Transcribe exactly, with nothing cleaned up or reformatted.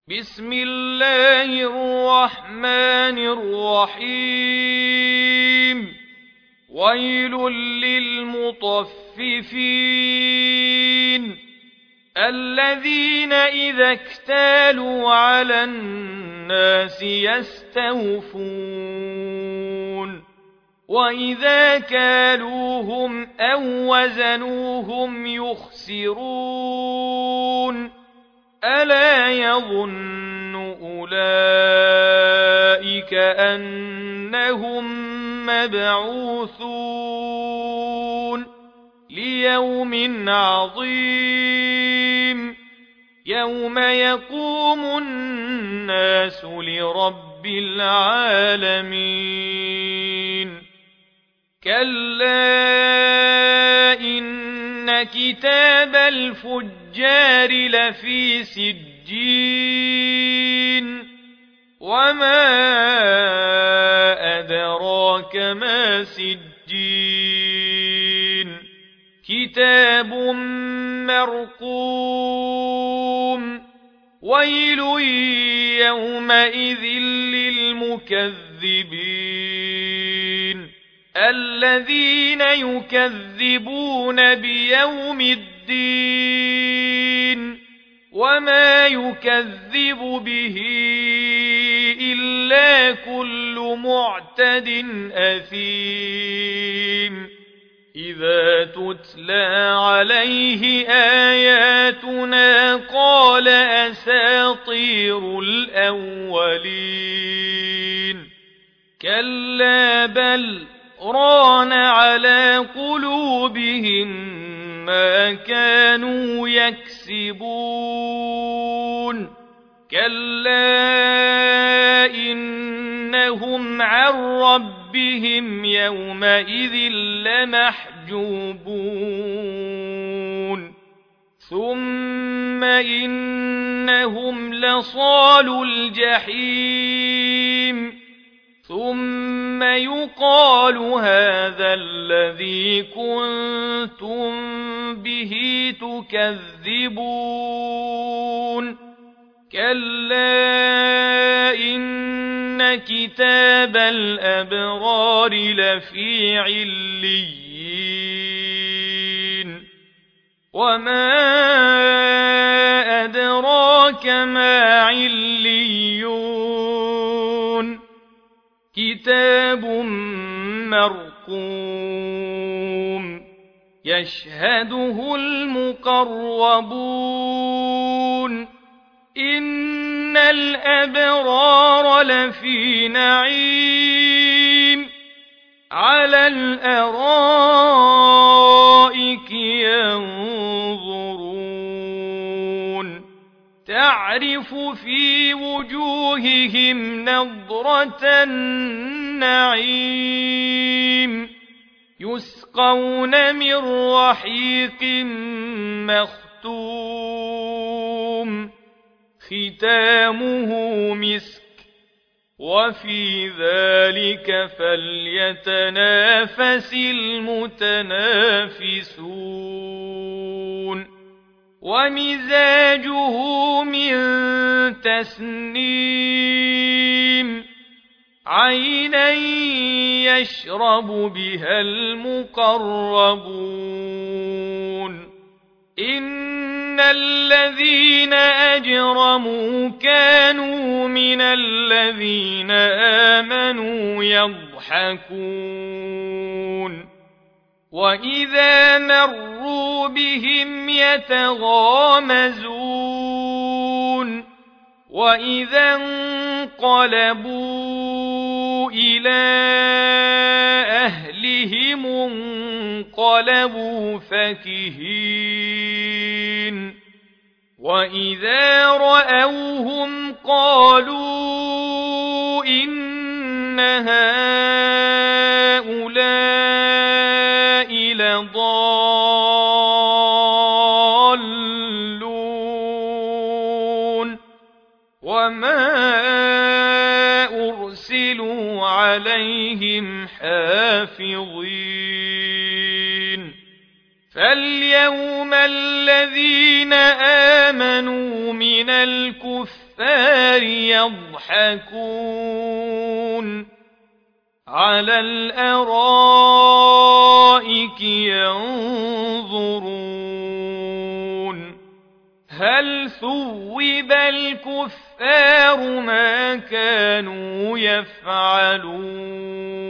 بسم الله الرحمن الرحيم ويل للمطففين الذين إذا اكتالوا على الناس يستوفون وإذا كالوهم أو وزنوهم يخسرون ألا يظن أولئك أنهم مبعوثون ليوم عظيم يوم يقوم الناس لرب العالمين كلا إن كتاب الفجار لفي سجين وما أدراك ما سجين كتاب مرقوم ويل يومئذ للمكذبين الذين يكذبون بيوم الدين وما يكذب به إلا كل معتد أثيم إذا تتلى عليه آياتنا قال أساطير الأولين كلا بل ران على قلوبهم ما كانوا يكسبون كلا إنهم عن ربهم يومئذ لمحجوبون ثم إنهم لصالو الجحيم ثم يقال هذا الذي كنتم به تكذبون كلا إن كتاب الأبرار لفي عليين وما أدراك ما عليون كتاب مرقوم يشهده المقربون إن الأبرار لفي نعيم على الأرائك ينظرون تعرف في وجوههم نضرة النعيم يسقون من رحيق مختوم ختامه مسك وفي ذلك فليتنافس المتنافسون ومزاجه من تسنيم عينا يشرب بها المقربون إن الذين أجرموا كانوا من الذين آمنوا يضحكون وإذا مروا بهم يتغامزون وإذا انقلبوا إلى أهلهم انقلبوا فكهين وإذا رأوهم قالوا إن هؤلاء لضالون وما أرسلوا عليهم حافظين فاليوم الذين آمنوا من الكفار الكفار يضحكون على الأرائك ينظرون هل ثوب الكفار ما كانوا يفعلون